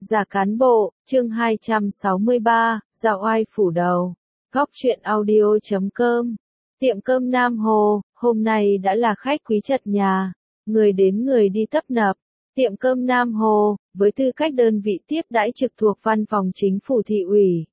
Giả cán bộ, chương 263, Dạo oai phủ đầu. Góc truyện audio.com. Tiệm cơm Nam Hồ, hôm nay đã là khách quý chật nhà, người đến người đi tấp nập. Tiệm cơm Nam Hồ, với tư cách đơn vị tiếp đãi trực thuộc văn phòng chính phủ thị ủy,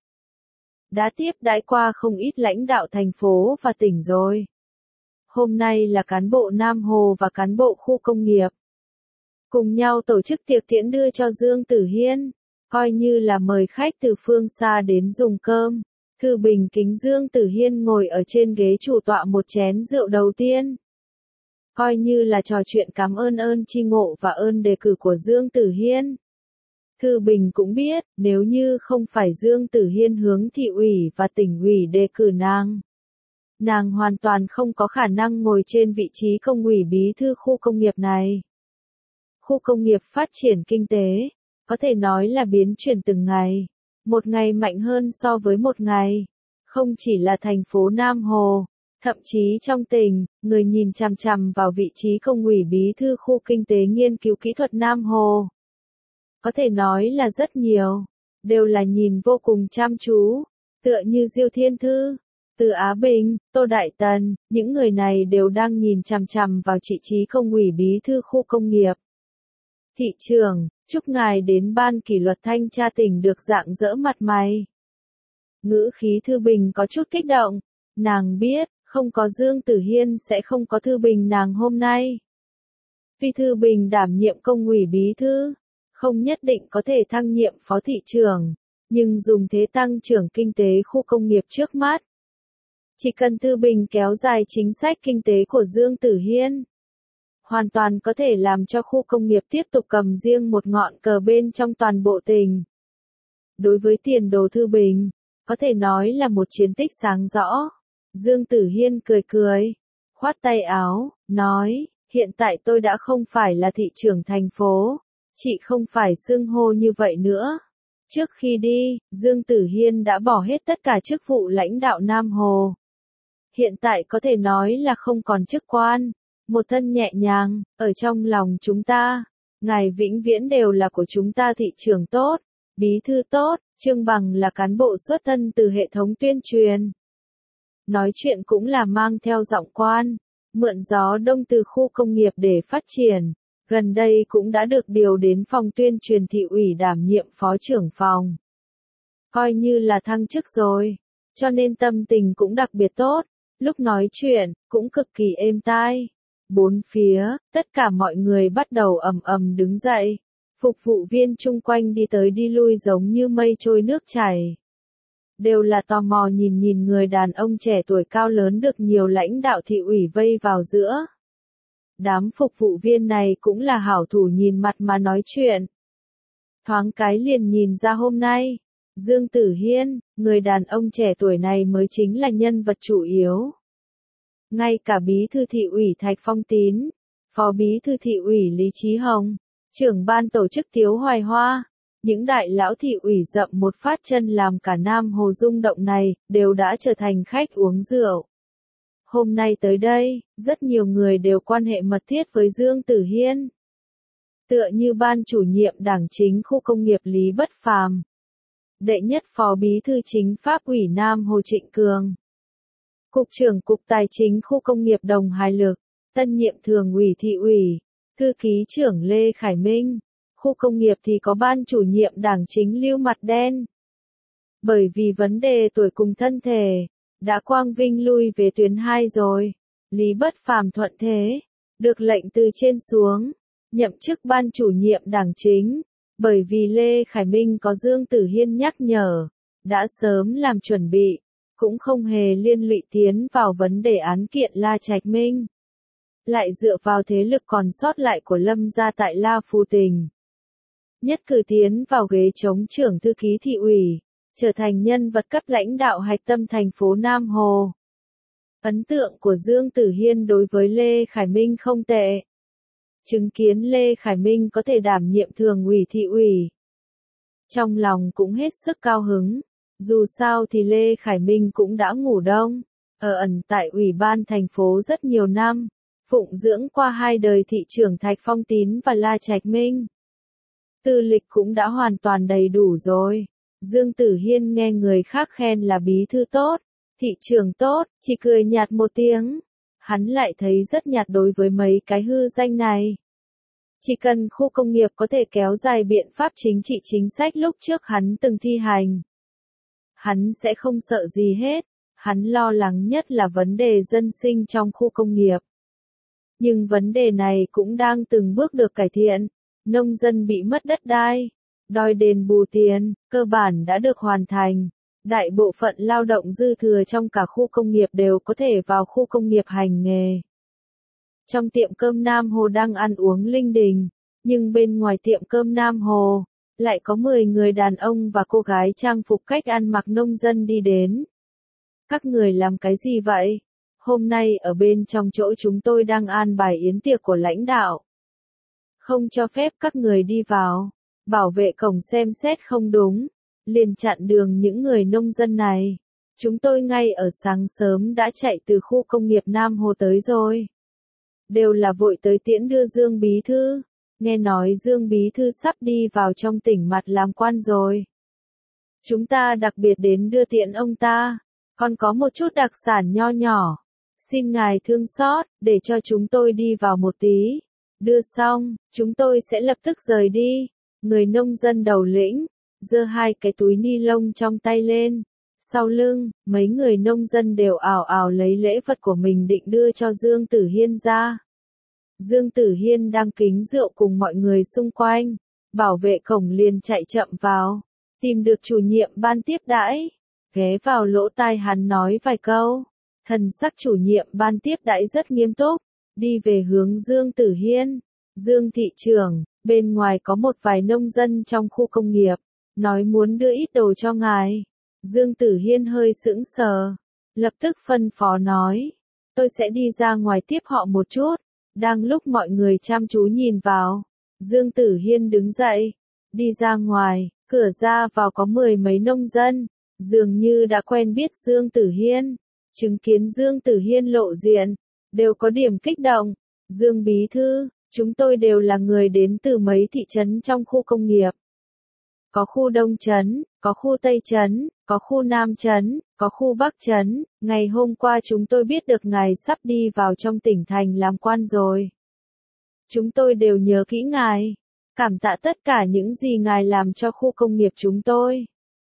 đã tiếp đãi qua không ít lãnh đạo thành phố và tỉnh rồi. Hôm nay là cán bộ Nam Hồ và cán bộ khu công nghiệp cùng nhau tổ chức tiệc tiễn đưa cho Dương Tử Hiên, coi như là mời khách từ phương xa đến dùng cơm. Thư Bình kính Dương Tử Hiên ngồi ở trên ghế chủ tọa một chén rượu đầu tiên, coi như là trò chuyện cảm ơn chi ngộ và ơn đề cử của Dương Tử Hiên. Thư Bình cũng biết, nếu như không phải Dương Tử Hiên hướng thị ủy và tỉnh ủy đề cử nàng hoàn toàn không có khả năng ngồi trên vị trí công ủy bí thư khu công nghiệp này. Khu công nghiệp phát triển kinh tế, có thể nói là biến chuyển từng ngày, một ngày mạnh hơn so với một ngày. Không chỉ là thành phố Nam Hồ, thậm chí trong tỉnh, người nhìn chằm chằm vào vị trí công ủy bí thư khu kinh tế nghiên cứu kỹ thuật Nam Hồ. Có thể nói là rất nhiều, đều là nhìn vô cùng chăm chú, tựa như Diêu Thiên Thư, Từ Á Bình, Tô Đại Tần, những người này đều đang nhìn chằm chằm vào vị trí công ủy bí thư khu công nghiệp. Thị trưởng, chúc ngài đến ban kỷ luật thanh tra tỉnh được rạng rỡ mặt mày. Ngữ khí Thư Bình có chút kích động, nàng biết, không có Dương Tử Hiên sẽ không có Thư Bình nàng hôm nay. Vì Thư Bình đảm nhiệm công ủy bí thư, không nhất định có thể thăng nhiệm phó thị trưởng, nhưng dùng thế tăng trưởng kinh tế khu công nghiệp trước mắt. Chỉ cần Thư Bình kéo dài chính sách kinh tế của Dương Tử Hiên, hoàn toàn có thể làm cho khu công nghiệp tiếp tục cầm riêng một ngọn cờ bên trong toàn bộ tỉnh. Đối với tiền đồ Thư Bình, có thể nói là một chiến tích sáng rõ. Dương Tử Hiên cười cười, khoát tay áo, nói, hiện tại tôi đã không phải là thị trưởng thành phố, chị không phải xưng hô như vậy nữa. Trước khi đi, Dương Tử Hiên đã bỏ hết tất cả chức vụ lãnh đạo Nam Hồ. Hiện tại có thể nói là không còn chức quan. Một thân nhẹ nhàng, ở trong lòng chúng ta, ngài vĩnh viễn đều là của chúng ta thị trưởng tốt, bí thư tốt, Trương Bằng là cán bộ xuất thân từ hệ thống tuyên truyền. Nói chuyện cũng là mang theo giọng quan, mượn gió đông từ khu công nghiệp để phát triển, gần đây cũng đã được điều đến phòng tuyên truyền thị ủy đảm nhiệm phó trưởng phòng. Coi như là thăng chức rồi, cho nên tâm tình cũng đặc biệt tốt, lúc nói chuyện, cũng cực kỳ êm tai. Bốn phía, tất cả mọi người bắt đầu ầm ầm đứng dậy. Phục vụ viên chung quanh đi tới đi lui giống như mây trôi nước chảy. Đều là tò mò nhìn người đàn ông trẻ tuổi cao lớn được nhiều lãnh đạo thị ủy vây vào giữa. Đám phục vụ viên này cũng là hảo thủ nhìn mặt mà nói chuyện. Thoáng cái liền nhìn ra hôm nay, Dương Tử Hiên, người đàn ông trẻ tuổi này mới chính là nhân vật chủ yếu. Ngay cả bí thư thị ủy Thạch Phong Tín, phó bí thư thị ủy Lý Chí Hồng, trưởng ban tổ chức Tiếu Hoài Hoa, những đại lão thị ủy dậm một phát chân làm cả Nam Hồ rung động này, đều đã trở thành khách uống rượu. Hôm nay tới đây, rất nhiều người đều quan hệ mật thiết với Dương Tử Hiên. Tựa như ban chủ nhiệm đảng chính khu công nghiệp Lý Bất Phàm, đệ nhất phó bí thư chính pháp ủy Nam Hồ Trịnh Cường, cục trưởng cục tài chính khu công nghiệp Đồng Hải Lực, tân nhiệm thường ủy thị ủy, thư ký trưởng Lê Khải Minh, khu công nghiệp thì có ban chủ nhiệm đảng chính Lưu Mặt Đen. Bởi vì vấn đề tuổi cùng thân thể, đã quang vinh lui về tuyến 2 rồi, Lý Bất Phàm thuận thế, được lệnh từ trên xuống, nhậm chức ban chủ nhiệm đảng chính, bởi vì Lê Khải Minh có Dương Tử Hiên nhắc nhở, đã sớm làm chuẩn bị, cũng không hề liên lụy tiến vào vấn đề án kiện La Trạch Minh. Lại dựa vào thế lực còn sót lại của Lâm gia tại La Phù Tỉnh, nhất cử tiến vào ghế chống trưởng thư ký thị ủy, trở thành nhân vật cấp lãnh đạo hạch tâm thành phố Nam Hồ. Ấn tượng của Dương Tử Hiên đối với Lê Khải Minh không tệ. Chứng kiến Lê Khải Minh có thể đảm nhiệm thường ủy thị ủy, trong lòng cũng hết sức cao hứng. Dù sao thì Lê Khải Minh cũng đã ngủ đông, ở ẩn tại ủy ban thành phố rất nhiều năm, phụng dưỡng qua hai đời thị trưởng Thạch Phong Tín và La Trạch Minh. Tư lịch cũng đã hoàn toàn đầy đủ rồi. Dương Tử Hiên nghe người khác khen là bí thư tốt, thị trưởng tốt, chỉ cười nhạt một tiếng. Hắn lại thấy rất nhạt đối với mấy cái hư danh này. Chỉ cần khu công nghiệp có thể kéo dài biện pháp chính trị chính sách lúc trước hắn từng thi hành, hắn sẽ không sợ gì hết. Hắn lo lắng nhất là vấn đề dân sinh trong khu công nghiệp. Nhưng vấn đề này cũng đang từng bước được cải thiện. Nông dân bị mất đất đai, đòi đền bù tiền, cơ bản đã được hoàn thành. Đại bộ phận lao động dư thừa trong cả khu công nghiệp đều có thể vào khu công nghiệp hành nghề. Trong tiệm cơm Nam Hồ đang ăn uống linh đình, nhưng bên ngoài tiệm cơm Nam Hồ, lại có 10 người đàn ông và cô gái trang phục cách ăn mặc nông dân đi đến. Các người làm cái gì vậy? Hôm nay ở bên trong chỗ chúng tôi đang an bài yến tiệc của lãnh đạo. Không cho phép các người đi vào. Bảo vệ cổng xem xét không đúng, liền chặn đường những người nông dân này. Chúng tôi ngay ở sáng sớm đã chạy từ khu công nghiệp Nam Hồ tới rồi. Đều là vội tới tiễn đưa Dương Bí Thư. Nghe nói Dương Bí Thư sắp đi vào trong tỉnh mặt làm quan rồi. Chúng ta đặc biệt đến đưa tiễn ông ta. Còn có một chút đặc sản nho nhỏ. Xin ngài thương xót, để cho chúng tôi đi vào một tí. Đưa xong, chúng tôi sẽ lập tức rời đi. Người nông dân đầu lĩnh, giơ 2 cái túi ni lông trong tay lên. Sau lưng, mấy người nông dân đều ào ào lấy lễ vật của mình định đưa cho Dương Tử Hiên ra. Dương Tử Hiên đang kính rượu cùng mọi người xung quanh. Bảo vệ cổng liền chạy chậm vào. Tìm được chủ nhiệm ban tiếp đãi. Ghé vào lỗ tai hắn nói vài câu. Thần sắc chủ nhiệm ban tiếp đãi rất nghiêm túc. Đi về hướng Dương Tử Hiên. Dương thị trưởng, bên ngoài có một vài nông dân trong khu công nghiệp. Nói muốn đưa ít đồ cho ngài. Dương Tử Hiên hơi sững sờ. Lập tức phân phó nói. Tôi sẽ đi ra ngoài tiếp họ một chút. Đang lúc mọi người chăm chú nhìn vào. Dương Tử Hiên đứng dậy. Đi ra ngoài, cửa ra vào có 10 mấy nông dân. Dường như đã quen biết Dương Tử Hiên. Chứng kiến Dương Tử Hiên lộ diện. Đều có điểm kích động. Dương Bí Thư, chúng tôi đều là người đến từ mấy thị trấn trong khu công nghiệp. Có khu Đông Trấn, có khu Tây Trấn, có khu Nam Trấn, có khu Bắc Trấn. Ngày hôm qua chúng tôi biết được ngài sắp đi vào trong tỉnh thành làm quan rồi. Chúng tôi đều nhớ kỹ ngài. Cảm tạ tất cả những gì ngài làm cho khu công nghiệp chúng tôi.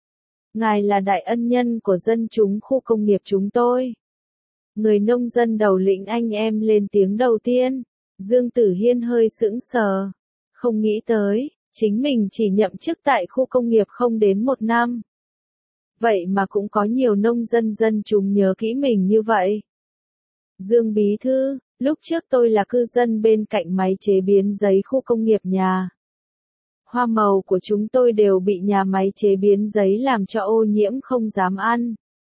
Ngài là đại ân nhân của dân chúng khu công nghiệp chúng tôi. Người nông dân đầu lĩnh anh em lên tiếng đầu tiên. Dương Tử Hiên hơi sững sờ. Không nghĩ tới, chính mình chỉ nhậm chức tại khu công nghiệp không đến 1 năm. Vậy mà cũng có nhiều nông dân chúng nhớ kỹ mình như vậy. Dương Bí Thư, lúc trước tôi là cư dân bên cạnh máy chế biến giấy khu công nghiệp nhà. Hoa màu của chúng tôi đều bị nhà máy chế biến giấy làm cho ô nhiễm không dám ăn.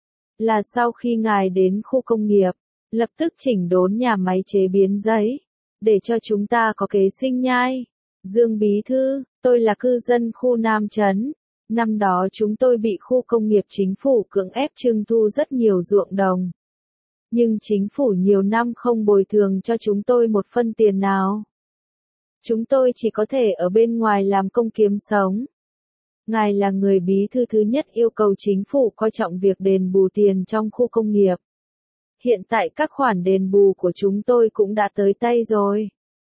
Là sau khi ngài đến khu công nghiệp, lập tức chỉnh đốn nhà máy chế biến giấy, để cho chúng ta có kế sinh nhai. Dương Bí Thư, tôi là cư dân khu Nam Trấn. Năm đó chúng tôi bị khu công nghiệp chính phủ cưỡng ép trưng thu rất nhiều ruộng đồng. Nhưng chính phủ nhiều năm không bồi thường cho chúng tôi một phân tiền nào. Chúng tôi chỉ có thể ở bên ngoài làm công kiếm sống. Ngài là người bí thư thứ nhất yêu cầu chính phủ coi trọng việc đền bù tiền trong khu công nghiệp. Hiện tại các khoản đền bù của chúng tôi cũng đã tới tay rồi.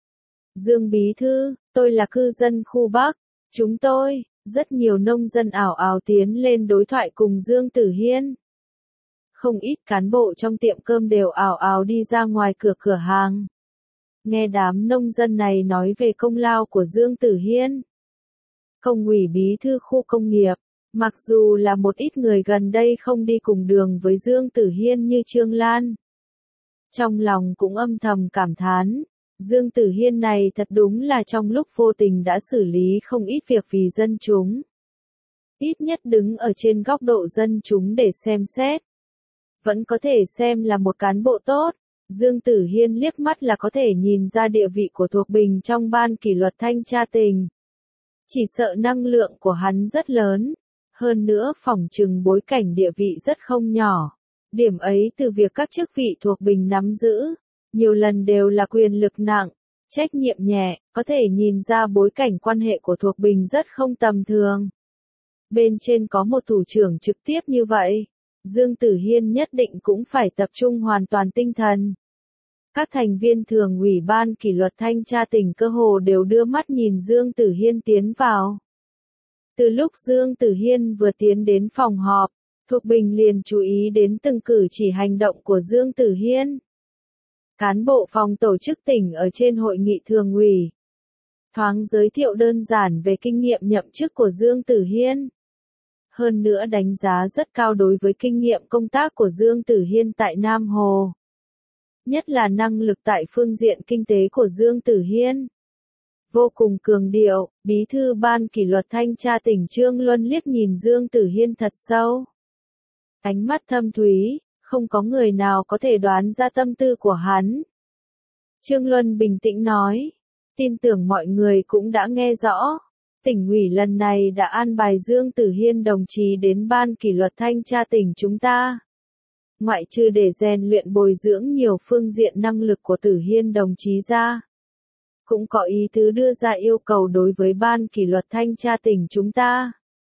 Dương Bí Thư, tôi là cư dân khu Bắc. Chúng tôi, rất nhiều nông dân ảo ảo tiến lên đối thoại cùng Dương Tử Hiên. Không ít cán bộ trong tiệm cơm đều ảo ảo đi ra ngoài cửa hàng. Nghe đám nông dân này nói về công lao của Dương Tử Hiên. Công ủy bí thư khu công nghiệp, mặc dù là một ít người gần đây không đi cùng đường với Dương Tử Hiên như Trương Lan. Trong lòng cũng âm thầm cảm thán, Dương Tử Hiên này thật đúng là trong lúc vô tình đã xử lý không ít việc vì dân chúng. Ít nhất đứng ở trên góc độ dân chúng để xem xét. Vẫn có thể xem là một cán bộ tốt. Dương Tử Hiên liếc mắt là có thể nhìn ra địa vị của Thuộc Bình trong ban kỷ luật thanh tra tỉnh. Chỉ sợ năng lượng của hắn rất lớn. Hơn nữa phỏng chừng bối cảnh địa vị rất không nhỏ. Điểm ấy từ việc các chức vị Thuộc Bình nắm giữ. Nhiều lần đều là quyền lực nặng. Trách nhiệm nhẹ, có thể nhìn ra bối cảnh quan hệ của Thuộc Bình rất không tầm thường. Bên trên có một thủ trưởng trực tiếp như vậy, Dương Tử Hiên nhất định cũng phải tập trung hoàn toàn tinh thần. Các thành viên thường ủy ban kỷ luật thanh tra tỉnh cơ hồ đều đưa mắt nhìn Dương Tử Hiên tiến vào. Từ lúc Dương Tử Hiên vừa tiến đến phòng họp, Thuộc Bình liền chú ý đến từng cử chỉ hành động của Dương Tử Hiên. Cán bộ phòng tổ chức tỉnh ở trên hội nghị thường ủy thoáng giới thiệu đơn giản về kinh nghiệm nhậm chức của Dương Tử Hiên. Hơn nữa đánh giá rất cao đối với kinh nghiệm công tác của Dương Tử Hiên tại Nam Hồ. Nhất là năng lực tại phương diện kinh tế của Dương Tử Hiên. Vô cùng cường điệu, bí thư ban kỷ luật thanh tra tỉnh Trương Luân liếc nhìn Dương Tử Hiên thật sâu. Ánh mắt thâm thúy, không có người nào có thể đoán ra tâm tư của hắn. Trương Luân bình tĩnh nói, tin tưởng mọi người cũng đã nghe rõ. Tỉnh ủy lần này đã an bài Dương Tử Hiên đồng chí đến ban kỷ luật thanh tra tỉnh chúng ta. Ngoại trừ để rèn luyện bồi dưỡng nhiều phương diện năng lực của Tử Hiên đồng chí ra, cũng có ý tứ đưa ra yêu cầu đối với ban kỷ luật thanh tra tỉnh chúng ta.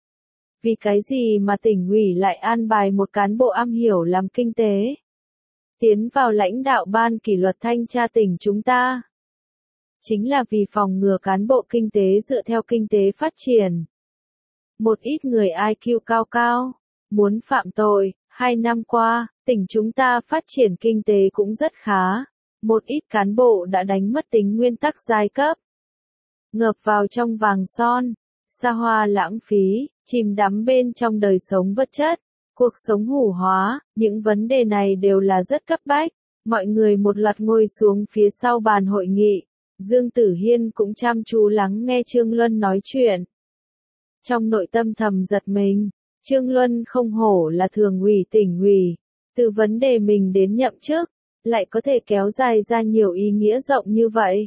Vì cái gì mà tỉnh ủy lại an bài một cán bộ am hiểu làm kinh tế tiến vào lãnh đạo ban kỷ luật thanh tra tỉnh chúng ta? Chính là vì phòng ngừa cán bộ kinh tế dựa theo kinh tế phát triển. Một ít người IQ cao cao, muốn phạm tội. 2 năm qua, tỉnh chúng ta phát triển kinh tế cũng rất khá. Một ít cán bộ đã đánh mất tính nguyên tắc giai cấp. Ngợp vào trong vàng son, xa hoa lãng phí, chìm đắm bên trong đời sống vật chất, cuộc sống hủ hóa, những vấn đề này đều là rất cấp bách. Mọi người một loạt ngồi xuống phía sau bàn hội nghị. Dương Tử Hiên cũng chăm chú lắng nghe Trương Luân nói chuyện. Trong nội tâm thầm giật mình, Trương Luân không hổ là thường ủy tỉnh ủy, từ vấn đề mình đến nhậm chức, lại có thể kéo dài ra nhiều ý nghĩa rộng như vậy.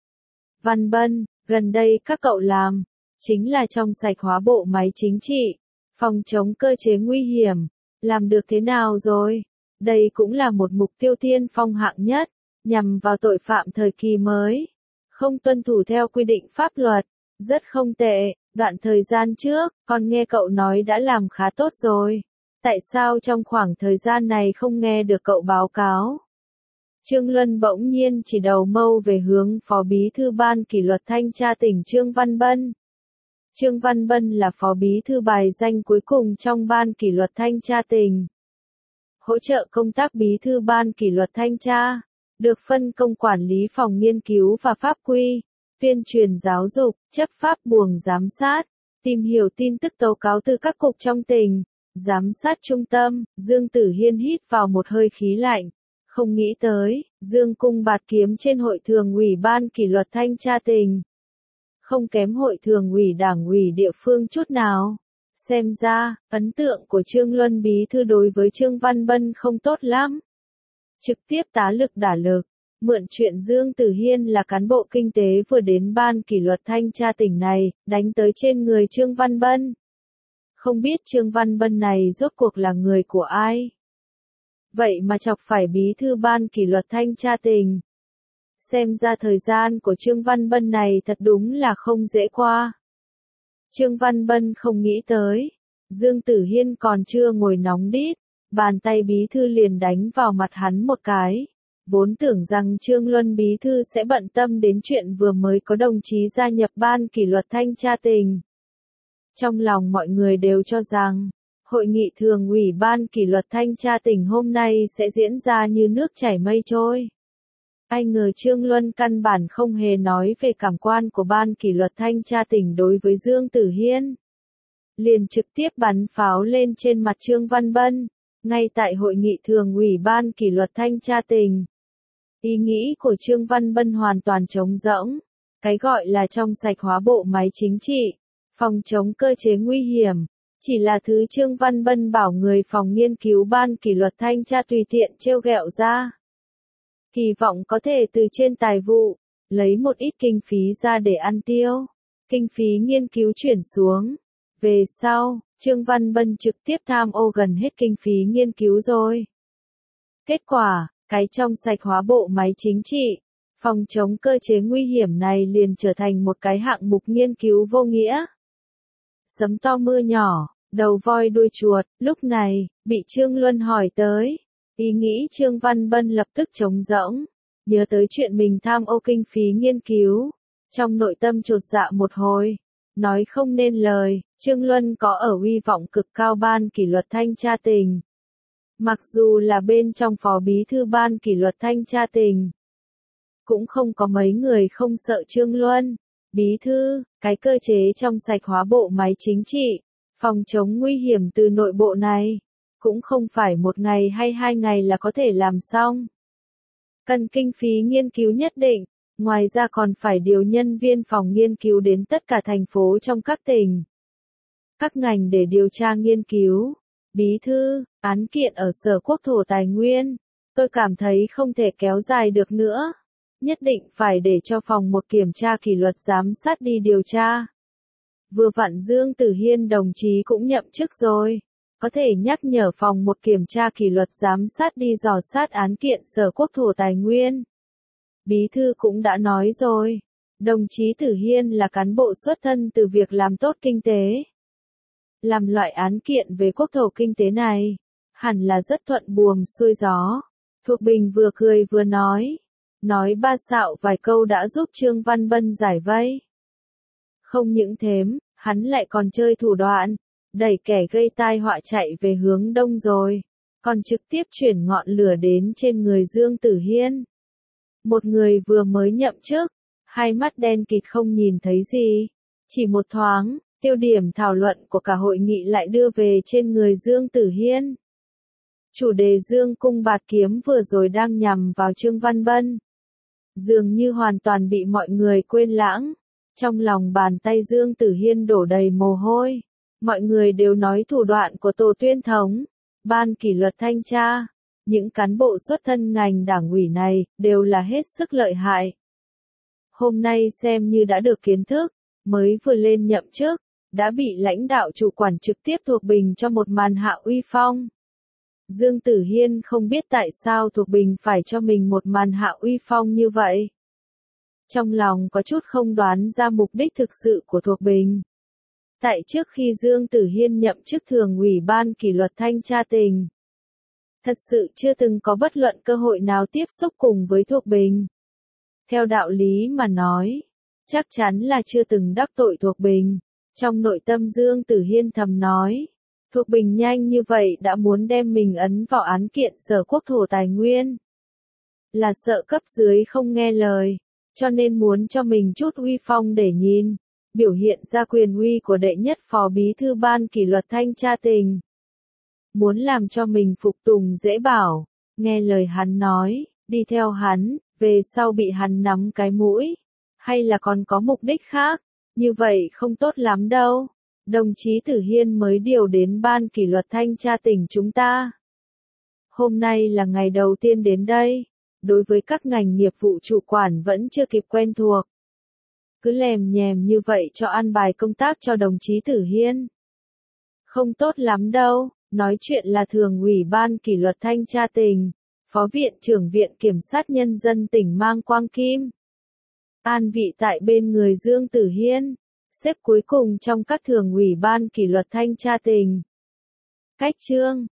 Văn Bân, gần đây các cậu làm, chính là trong sạch hóa bộ máy chính trị, phòng chống cơ chế nguy hiểm, làm được thế nào rồi? Đây cũng là một mục tiêu tiên phong hạng nhất, nhằm vào tội phạm thời kỳ mới. Không tuân thủ theo quy định pháp luật, rất không tệ, đoạn thời gian trước, con nghe cậu nói đã làm khá tốt rồi. Tại sao trong khoảng thời gian này không nghe được cậu báo cáo? Trương Luân bỗng nhiên chỉ đầu mâu về hướng Phó Bí thư Ban kỷ luật thanh tra tỉnh Trương Văn Bân. Trương Văn Bân là Phó Bí thư bài danh cuối cùng trong Ban kỷ luật thanh tra tỉnh. Hỗ trợ công tác Bí thư Ban kỷ luật thanh tra, được phân công quản lý phòng nghiên cứu và pháp quy, tuyên truyền giáo dục, chấp pháp buồng giám sát, tìm hiểu tin tức tố cáo từ các cục trong tỉnh, giám sát trung tâm. Dương Tử Hiên hít vào một hơi khí lạnh, không nghĩ tới, Dương cung bạt kiếm trên hội thường ủy ban kỷ luật thanh tra tỉnh. Không kém hội thường ủy đảng ủy địa phương chút nào. Xem ra, ấn tượng của Trương Luân bí thư đối với Trương Văn Bân không tốt lắm. Trực tiếp tá lực đả lực, mượn chuyện Dương Tử Hiên là cán bộ kinh tế vừa đến ban kỷ luật thanh tra tỉnh này, đánh tới trên người Trương Văn Bân. Không biết Trương Văn Bân này rốt cuộc là người của ai? Vậy mà chọc phải bí thư ban kỷ luật thanh tra tỉnh. Xem ra thời gian của Trương Văn Bân này thật đúng là không dễ qua. Trương Văn Bân không nghĩ tới, Dương Tử Hiên còn chưa ngồi nóng đít, bàn tay bí thư liền đánh vào mặt hắn một cái. Vốn tưởng rằng Trương Luân bí thư sẽ bận tâm đến chuyện vừa mới có đồng chí gia nhập ban kỷ luật thanh tra tỉnh. Trong lòng mọi người đều cho rằng, hội nghị thường ủy ban kỷ luật thanh tra tỉnh hôm nay sẽ diễn ra như nước chảy mây trôi. Ai ngờ Trương Luân căn bản không hề nói về cảm quan của ban kỷ luật thanh tra tỉnh đối với Dương Tử Hiên. Liền trực tiếp bắn pháo lên trên mặt Trương Văn Bân, ngay tại hội nghị thường ủy ban kỷ luật thanh tra tỉnh. Ý nghĩ của Trương Văn Bân hoàn toàn trống rỗng. Cái gọi là trong sạch hóa bộ máy chính trị, phòng chống cơ chế nguy hiểm, chỉ là thứ Trương Văn Bân bảo người phòng nghiên cứu ban kỷ luật thanh tra tùy tiện trêu ghẹo ra. Kỳ vọng có thể từ trên tài vụ, lấy một ít kinh phí ra để ăn tiêu. Kinh phí nghiên cứu chuyển xuống. Về sau, Trương Văn Bân trực tiếp tham ô gần hết kinh phí nghiên cứu rồi. Kết quả, cái trong sạch hóa bộ máy chính trị, Phòng chống cơ chế nguy hiểm này liền trở thành một cái hạng mục nghiên cứu vô nghĩa. Sấm to mưa nhỏ, đầu voi đuôi chuột, lúc này, bị Trương Luân hỏi tới. Ý nghĩ Trương Văn Bân lập tức trống rỗng, nhớ tới chuyện mình tham ô kinh phí nghiên cứu. Trong nội tâm chột dạ một hồi, nói không nên lời, Trương Luân có ở uy vọng cực cao ban kỷ luật thanh tra tỉnh. Mặc dù là bên trong phó bí thư ban kỷ luật thanh tra tỉnh, cũng không có mấy người không sợ Trương Luân. Bí thư, cái cơ chế trong sạch hóa bộ máy chính trị, phòng chống nguy hiểm từ nội bộ này, cũng không phải một ngày hay 2 ngày là có thể làm xong. Cần kinh phí nghiên cứu nhất định, ngoài ra còn phải điều nhân viên phòng nghiên cứu đến tất cả thành phố trong các tỉnh, các ngành để điều tra nghiên cứu. Bí thư, án kiện ở Sở Quốc thổ Tài nguyên, tôi cảm thấy không thể kéo dài được nữa. Nhất định phải để cho phòng một kiểm tra kỷ luật giám sát đi điều tra. Vừa vặn Dương Tử Hiên đồng chí cũng nhậm chức rồi, có thể nhắc nhở phòng một kiểm tra kỷ luật giám sát đi dò sát án kiện Sở Quốc thổ Tài nguyên. Bí thư cũng đã nói rồi, đồng chí Tử Hiên là cán bộ xuất thân từ việc làm tốt kinh tế. Làm loại án kiện về quốc thổ kinh tế này, hẳn là rất thuận buồm xuôi gió. Thuộc Bình vừa cười vừa nói ba xạo vài câu đã giúp Trương Văn Bân giải vây. Không những thế, hắn lại còn chơi thủ đoạn, đẩy kẻ gây tai họa chạy về hướng đông rồi, còn trực tiếp chuyển ngọn lửa đến trên người Dương Tử Hiên. Một người vừa mới nhậm chức, hai mắt đen kịt không nhìn thấy gì, chỉ một thoáng, tiêu điểm thảo luận của cả hội nghị lại đưa về trên người Dương Tử Hiên. Chủ đề Dương cung bạt kiếm vừa rồi đang nhằm vào Trương Văn Bân, dường như hoàn toàn bị mọi người quên lãng. Trong lòng bàn tay Dương Tử Hiên đổ đầy mồ hôi. Mọi người đều nói thủ đoạn của Tổ Tuyên Thống, ban kỷ luật thanh tra, những cán bộ xuất thân ngành đảng ủy này đều là hết sức lợi hại. Hôm nay xem như đã được kiến thức, mới vừa lên nhậm chức, đã bị lãnh đạo chủ quản trực tiếp thuộc Bình cho một màn hạ uy phong. Dương Tử Hiên không biết tại sao thuộc Bình phải cho mình một màn hạ uy phong như vậy. Trong lòng có chút không đoán ra mục đích thực sự của thuộc Bình. Tại trước khi Dương Tử Hiên nhậm chức thường ủy ban kỷ luật thanh tra tỉnh, thật sự chưa từng có bất luận cơ hội nào tiếp xúc cùng với thuộc Bình. Theo đạo lý mà nói, chắc chắn là chưa từng đắc tội thuộc Bình. Trong nội tâm Dương Tử Hiên thầm nói, thuộc Bình nhanh như vậy đã muốn đem mình ấn vào án kiện Sở Quốc thổ Tài nguyên. Là sợ cấp dưới không nghe lời, cho nên muốn cho mình chút uy phong để nhìn, biểu hiện ra quyền uy của đệ nhất phó bí thư ban kỷ luật thanh tra tỉnh. Muốn làm cho mình phục tùng dễ bảo, nghe lời hắn nói, đi theo hắn, về sau bị hắn nắm cái mũi, hay là còn có mục đích khác, như vậy không tốt lắm đâu. Đồng chí Tử Hiên mới điều đến ban kỷ luật thanh tra tỉnh chúng ta. Hôm nay là ngày đầu tiên đến đây, đối với các ngành nghiệp vụ chủ quản vẫn chưa kịp quen thuộc. Cứ lèm nhèm như vậy cho an bài công tác cho đồng chí Tử Hiên. Không tốt lắm đâu, nói chuyện là thường ủy ban kỷ luật thanh tra tỉnh, phó viện trưởng viện kiểm sát nhân dân tỉnh Mang Quang Kim. An vị tại bên người Dương Tử Hiên, xếp cuối cùng trong các thường ủy ban kỷ luật thanh tra tỉnh. Cách chương